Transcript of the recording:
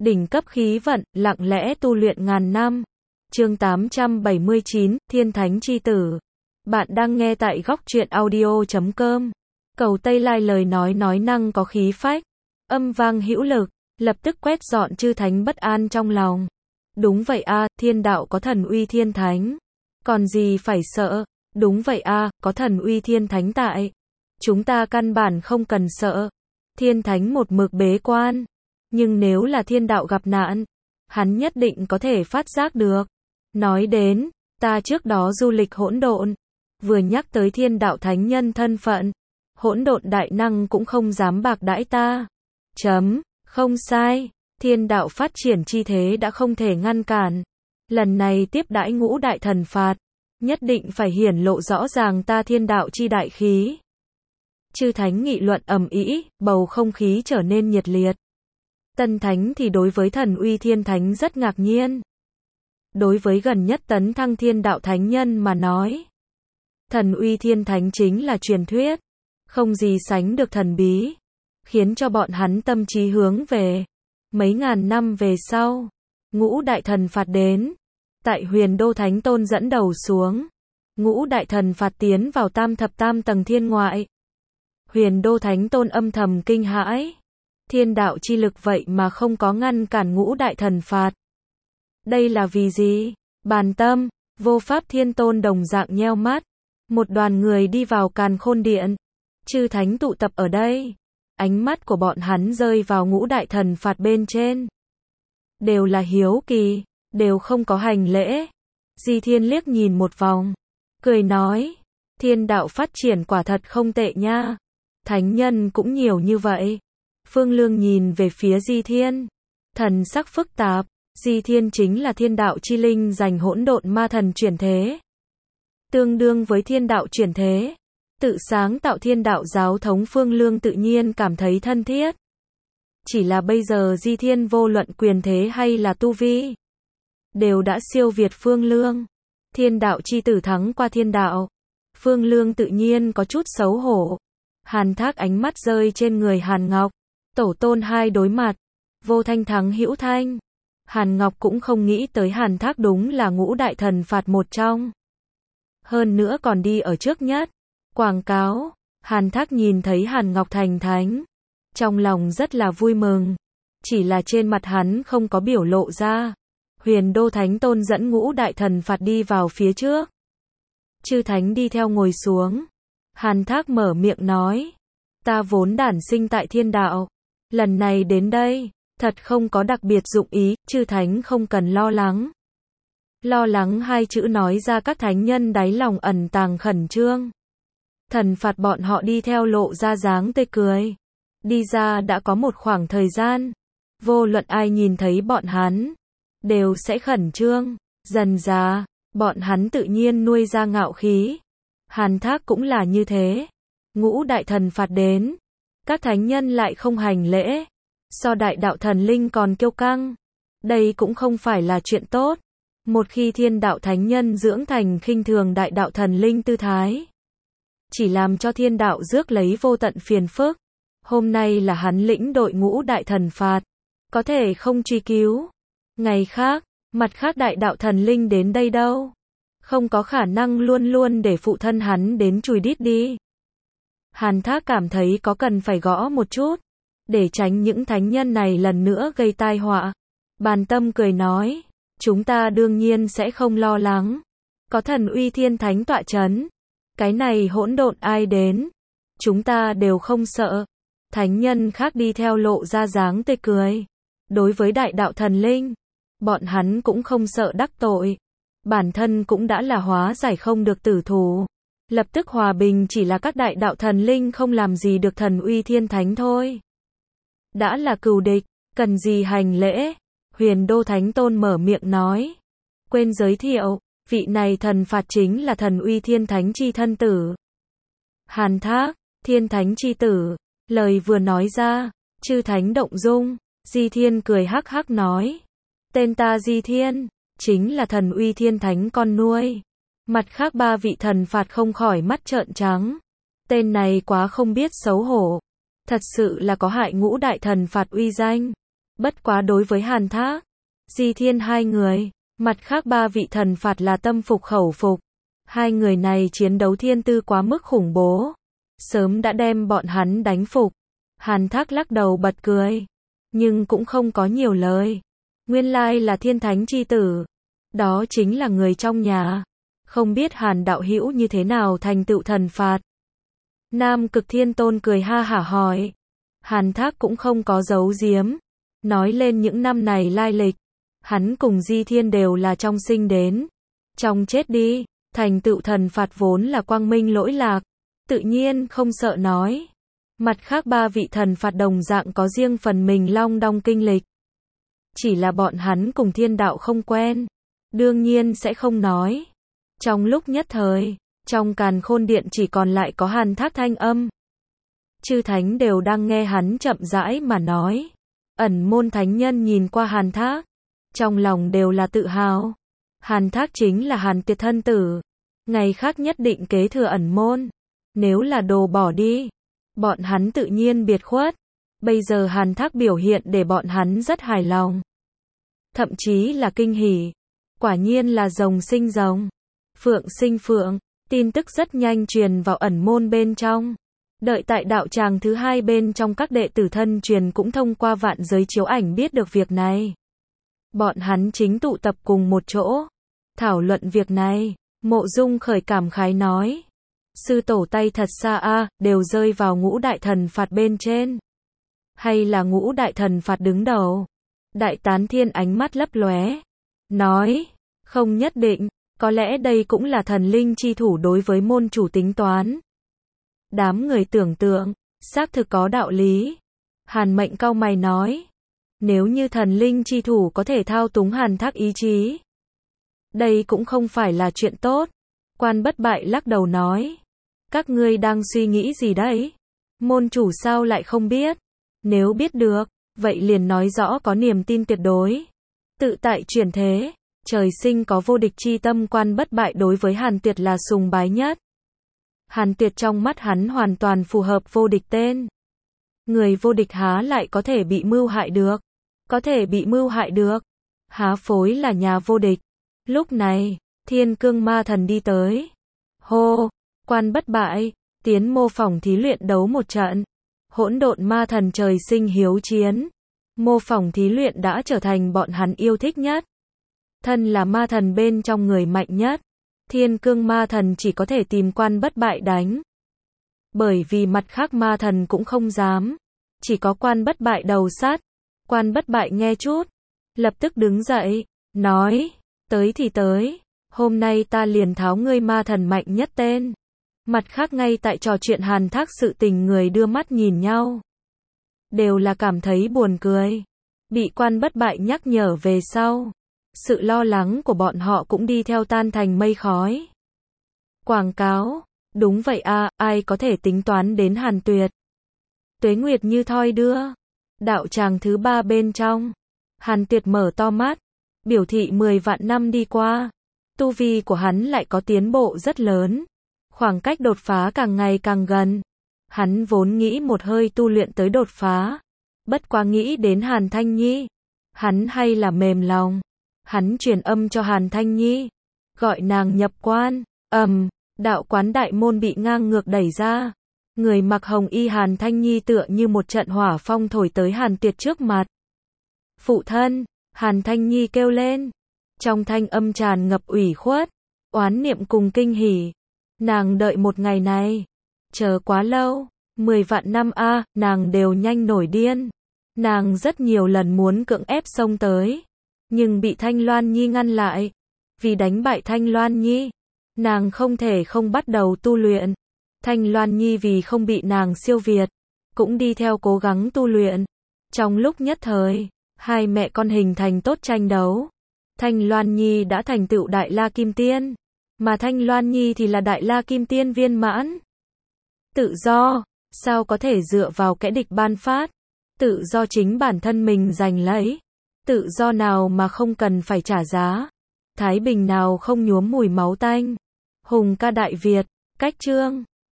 đỉnh cấp khí vận, lặng lẽ tu luyện ngàn năm. Chương 879, Thiên Thánh Chi Tử. Bạn đang nghe tại góc truyện audio.com. Cầu Tây Lai lời nói năng có khí phách, âm vang hữu lực, lập tức quét dọn chư thánh bất an trong lòng. Đúng vậy a, thiên đạo có thần uy thiên thánh. Còn gì phải sợ? Đúng vậy a, có thần uy thiên thánh tại. Chúng ta căn bản không cần sợ. Thiên thánh một mực bế quan. Nhưng nếu là thiên đạo gặp nạn, hắn nhất định có thể phát giác được. Nói đến, ta trước đó du lịch hỗn độn, vừa nhắc tới thiên đạo thánh nhân thân phận, hỗn độn đại năng cũng không dám bạc đãi ta. Không sai, thiên đạo phát triển chi thế đã không thể ngăn cản. Lần này tiếp đãi ngũ đại thần phạt, nhất định phải hiển lộ rõ ràng ta thiên đạo chi đại khí. Chư thánh nghị luận ầm ĩ, bầu không khí trở nên nhiệt liệt. Tân thánh thì đối với thần uy thiên thánh rất ngạc nhiên. Đối với gần nhất tấn thăng thiên đạo thánh nhân mà nói, thần uy thiên thánh chính là truyền thuyết, không gì sánh được thần bí, khiến cho bọn hắn tâm trí hướng về. Mấy ngàn năm về sau, ngũ đại thần phạt đến, tại Huyền Đô Thánh Tôn dẫn đầu xuống, ngũ đại thần phạt tiến vào tam thập tam tầng thiên ngoại. Huyền Đô Thánh Tôn âm thầm kinh hãi, thiên đạo chi lực vậy mà không có ngăn cản ngũ đại thần phạt. Đây là vì gì? Bàn tâm, Vô Pháp Thiên Tôn đồng dạng nheo mắt. Một đoàn người đi vào Càn Khôn Điện. Chư thánh tụ tập ở đây. Ánh mắt của bọn hắn rơi vào ngũ đại thần phạt bên trên. Đều là hiếu kỳ, đều không có hành lễ. Di Thiên liếc nhìn một vòng, cười nói, thiên đạo phát triển quả thật không tệ nha. Thánh nhân cũng nhiều như vậy. Phương Lương nhìn về phía Di Thiên, thần sắc phức tạp. Di Thiên chính là thiên đạo chi linh giành hỗn độn ma thần chuyển thế. Tương đương với thiên đạo chuyển thế. Tự sáng tạo thiên đạo giáo thống Phương Lương tự nhiên cảm thấy thân thiết. Chỉ là bây giờ Di Thiên vô luận quyền thế hay là tu vi, đều đã siêu việt Phương Lương. Thiên đạo chi tử thắng qua thiên đạo. Phương Lương tự nhiên có chút xấu hổ. Hàn Thác ánh mắt rơi trên người Hàn Ngọc. Tổ tôn hai đối mặt. Vô Thanh thắng hữu thanh. Hàn Ngọc cũng không nghĩ tới Hàn Thác đúng là ngũ đại thần phạt một trong. Hơn nữa còn đi ở trước nhất. Quảng cáo. Hàn Thác nhìn thấy Hàn Ngọc thành thánh, trong lòng rất là vui mừng. Chỉ là trên mặt hắn không có biểu lộ ra. Huyền Đô Thánh Tôn dẫn ngũ đại thần phạt đi vào phía trước. Chư thánh đi theo ngồi xuống. Hàn Thác mở miệng nói, ta vốn đản sinh tại thiên đạo, lần này đến đây, thật không có đặc biệt dụng ý, chư thánh không cần lo lắng. Lo lắng hai chữ nói ra các thánh nhân đáy lòng ẩn tàng khẩn trương. Thần phạt bọn họ đi theo lộ ra dáng tươi cười. Đi ra đã có một khoảng thời gian. Vô luận ai nhìn thấy bọn hắn, đều sẽ khẩn trương. Dần dà, bọn hắn tự nhiên nuôi ra ngạo khí. Hàn Thác cũng là như thế. Ngũ đại thần phạt đến, các thánh nhân lại không hành lễ. So đại đạo thần linh còn kiêu căng. Đây cũng không phải là chuyện tốt. Một khi thiên đạo thánh nhân dưỡng thành khinh thường đại đạo thần linh tư thái, chỉ làm cho thiên đạo rước lấy vô tận phiền phức. Hôm nay là hắn lĩnh đội ngũ đại thần phạt, có thể không truy cứu. Ngày khác, mặt khác đại đạo thần linh đến đây đâu. Không có khả năng luôn luôn để phụ thân hắn đến chùi đít đi. Hàn Thác cảm thấy có cần phải gõ một chút, để tránh những thánh nhân này lần nữa gây tai họa. Bàn tâm cười nói, chúng ta đương nhiên sẽ không lo lắng. Có thần uy thiên thánh tọa chấn. Cái này hỗn độn ai đến, chúng ta đều không sợ. Thánh nhân khác đi theo lộ ra dáng tươi cười. Đối với đại đạo thần linh, bọn hắn cũng không sợ đắc tội. Bản thân cũng đã là hóa giải không được tử thù. Lập tức hòa bình, chỉ là các đại đạo thần linh không làm gì được thần uy thiên thánh thôi. Đã là cừu địch, cần gì hành lễ. Huyền Đô Thánh Tôn mở miệng nói. Quên giới thiệu, vị này thần phạt chính là thần uy thiên thánh chi thân tử. Hàn Thác, thiên thánh chi tử. Lời vừa nói ra, chư thánh động dung. Di Thiên cười hắc hắc nói, tên ta Di Thiên, chính là thần uy thiên thánh con nuôi. Mặt khác ba vị thần phạt không khỏi mắt trợn trắng. Tên này quá không biết xấu hổ. Thật sự là có hại ngũ đại thần phạt uy danh. Bất quá đối với Hàn Thác, Di Thiên hai người, mặt khác ba vị thần phạt là tâm phục khẩu phục. Hai người này chiến đấu thiên tư quá mức khủng bố, sớm đã đem bọn hắn đánh phục. Hàn Thác lắc đầu bật cười, nhưng cũng không có nhiều lời. Nguyên lai là thiên thánh chi tử, đó chính là người trong nhà. Không biết Hàn đạo hữu như thế nào thành tựu thần phạt. Nam Cực Thiên Tôn cười ha hả hỏi. Hàn Thác cũng không có giấu giếm, nói lên những năm này lai lịch. Hắn cùng Di Thiên đều là trong sinh đến, trong chết đi. Thành tựu thần phạt vốn là quang minh lỗi lạc, tự nhiên không sợ nói. Mặt khác ba vị thần phạt đồng dạng có riêng phần mình long đong kinh lịch. Chỉ là bọn hắn cùng thiên đạo không quen, đương nhiên sẽ không nói. Trong lúc nhất thời, trong càn khôn điện chỉ còn lại có Hàn Thác thanh âm. Chư thánh đều đang nghe hắn chậm rãi mà nói. Ẩn môn thánh nhân nhìn qua Hàn Thác, trong lòng đều là tự hào. Hàn Thác chính là Hàn Tuyệt thân tử, ngày khác nhất định kế thừa ẩn môn. Nếu là đồ bỏ đi, bọn hắn tự nhiên biệt khuất. Bây giờ Hàn Thác biểu hiện để bọn hắn rất hài lòng, thậm chí là kinh hỉ. Quả nhiên là rồng sinh rồng, phượng sinh phượng. Tin tức rất nhanh truyền vào ẩn môn bên trong. Đợi tại đạo tràng thứ hai bên trong, các đệ tử thân truyền cũng thông qua vạn giới chiếu ảnh biết được việc này. Bọn hắn chính tụ tập cùng một chỗ, thảo luận việc này. Mộ Dung Khởi cảm khái nói, sư tổ tay thật xa a, đều rơi vào ngũ đại thần phạt bên trên. Hay là ngũ đại thần phạt đứng đầu? Đại Tán Thiên ánh mắt lấp lóe, nói, không nhất định, có lẽ đây cũng là thần linh chi thủ đối với môn chủ tính toán. Đám người tưởng tượng, xác thực có đạo lý. Hàn Mệnh cau mày nói, nếu như thần linh chi thủ có thể thao túng Hàn Thác ý chí, đây cũng không phải là chuyện tốt. Quan Bất Bại lắc đầu nói, các ngươi đang suy nghĩ gì đấy? Môn chủ sao lại không biết? Nếu biết được, vậy liền nói rõ có niềm tin tuyệt đối. Tự tại chuyển thế, trời sinh có vô địch chi tâm. Quan Bất Bại đối với Hàn Tuyệt là sùng bái nhất. Hàn Tuyệt trong mắt hắn hoàn toàn phù hợp vô địch tên. Người vô địch há lại có thể bị mưu hại được? Có thể bị mưu hại được, há phối là nhà vô địch. Lúc này, Thiên Cương Ma Thần đi tới. Hô, Quan Bất Bại, tiến mô phỏng thí luyện đấu một trận. Hỗn Độn Ma Thần trời sinh hiếu chiến. Mô phỏng thí luyện đã trở thành bọn hắn yêu thích nhất. Thân là ma thần bên trong người mạnh nhất, Thiên Cương Ma Thần chỉ có thể tìm Quan Bất Bại đánh. Bởi vì mặt khác ma thần cũng không dám, chỉ có Quan Bất Bại đầu sát. Quan Bất Bại nghe chút, lập tức đứng dậy, nói, tới thì tới, hôm nay ta liền tháo ngươi ma thần mạnh nhất tên. Mặt khác ngay tại trò chuyện Hàn Thác sự tình, người đưa mắt nhìn nhau, đều là cảm thấy buồn cười. Bị Quan Bất Bại nhắc nhở về sau, sự lo lắng của bọn họ cũng đi theo tan thành mây khói. Quảng cáo, đúng vậy a, ai có thể tính toán đến Hàn Tuyệt. Tuế nguyệt như thoi đưa. Đạo tràng thứ ba bên trong, Hàn Tuyệt mở to mắt, biểu thị 10 vạn năm đi qua, tu vi của hắn lại có tiến bộ rất lớn, khoảng cách đột phá càng ngày càng gần. Hắn vốn nghĩ một hơi tu luyện tới đột phá, bất quá nghĩ đến Hàn Thanh Nhi, hắn hay là mềm lòng. Hắn truyền âm cho Hàn Thanh Nhi, gọi nàng nhập quan. Đạo quán đại môn bị ngang ngược đẩy ra. Người mặc hồng y Hàn Thanh Nhi tựa như một trận hỏa phong thổi tới Hàn Tuyệt trước mặt. Phụ thân, Hàn Thanh Nhi kêu lên. Trong thanh âm tràn ngập ủy khuất, oán niệm cùng kinh hỉ. Nàng đợi một ngày này, chờ quá lâu, 10 vạn năm a, nàng đều nhanh nổi điên. Nàng rất nhiều lần muốn cưỡng ép xông tới, nhưng bị Thanh Loan Nhi ngăn lại. Vì đánh bại Thanh Loan Nhi, nàng không thể không bắt đầu tu luyện. Thanh Loan Nhi vì không bị nàng siêu việt, cũng đi theo cố gắng tu luyện. Trong lúc nhất thời, hai mẹ con hình thành tốt tranh đấu. Thanh Loan Nhi đã thành tựu Đại La Kim Tiên, mà Thanh Loan Nhi thì là Đại La Kim Tiên viên mãn. Tự do, sao có thể dựa vào kẻ địch ban phát? Tự do chính bản thân mình giành lấy. Tự do nào mà không cần phải trả giá? Thái bình nào không nhuốm mùi máu tanh? Hùng ca Đại Việt, cách chương